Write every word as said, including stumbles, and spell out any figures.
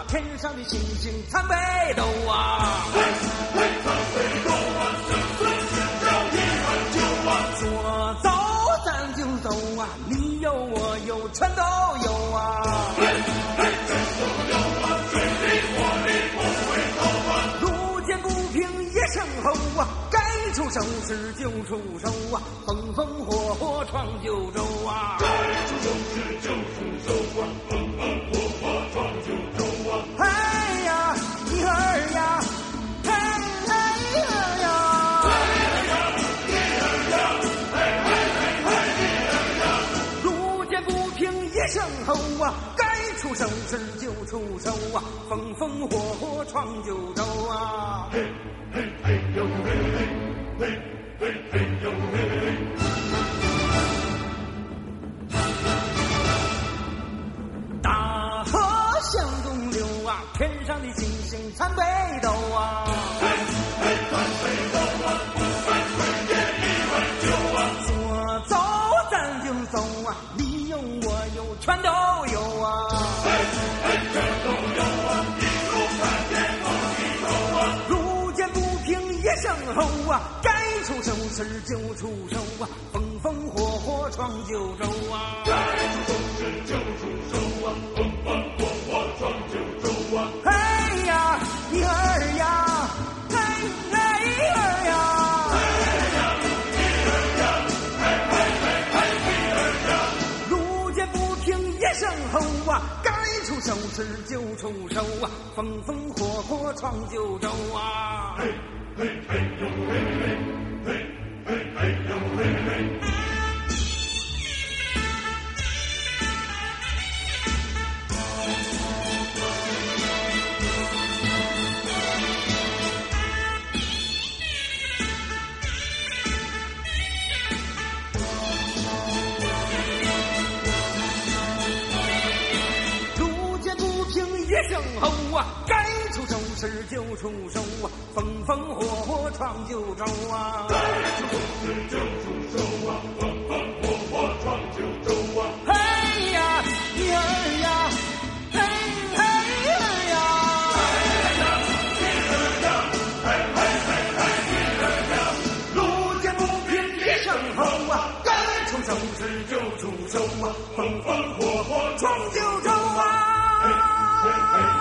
天上的星星参北斗啊， 嘿，嘿，参北斗啊，生存寻找一碗酒啊， 说走咱就走啊，你有我有全都有啊， 嘿，嘿，全都有啊，水里火里不回头啊， 路见不平一声吼啊，该出手时就出手啊，风风火火闯九州啊， 该出手时就出手啊，风风火火闯九州啊， 哎呀一儿呀，嘿嘿儿呀， 一儿呀，嘿嘿嘿嘿一儿呀， 路见不平一声吼啊，该出手时就出手啊，风风火火闯九州啊， 嘿嘿嘿呦嘿嘿嘿嘿嘿呦嘿嘿。 大河向东流啊，天上的星星参北斗啊， 嘿，嘿，参北斗啊，不敢亏也一碗酒啊， 说走咱就走啊，你有我有全都有啊， 嘿，嘿，全都有啊，一路看见梦里头啊， 路见不平一声吼啊，该出手时就出手啊，风风火火闯九州啊， 该出手时就出手啊，风风火火闯九州啊， 哎呀一儿呀，嘿嘿儿呀， 一儿呀，嘿嘿嘿嘿一儿呀， 路见不平一声吼啊，该出手时就出手啊，风风火火闯九州啊， 嘿嘿嘿呦嘿嘿嘿嘿嘿呦嘿嘿。 路见不平一声吼啊，该出手时就出手啊，风风火火闯九州啊， 该出手时就出手啊，风风火火闯九州啊， 嘿呀一儿呀，嘿嘿儿呀， 一儿呀，嘿嘿嘿嘿一儿呀， 路见不平一声吼啊，该出手时就出手啊，风风火火闯九州啊。 嘿嘿嘿。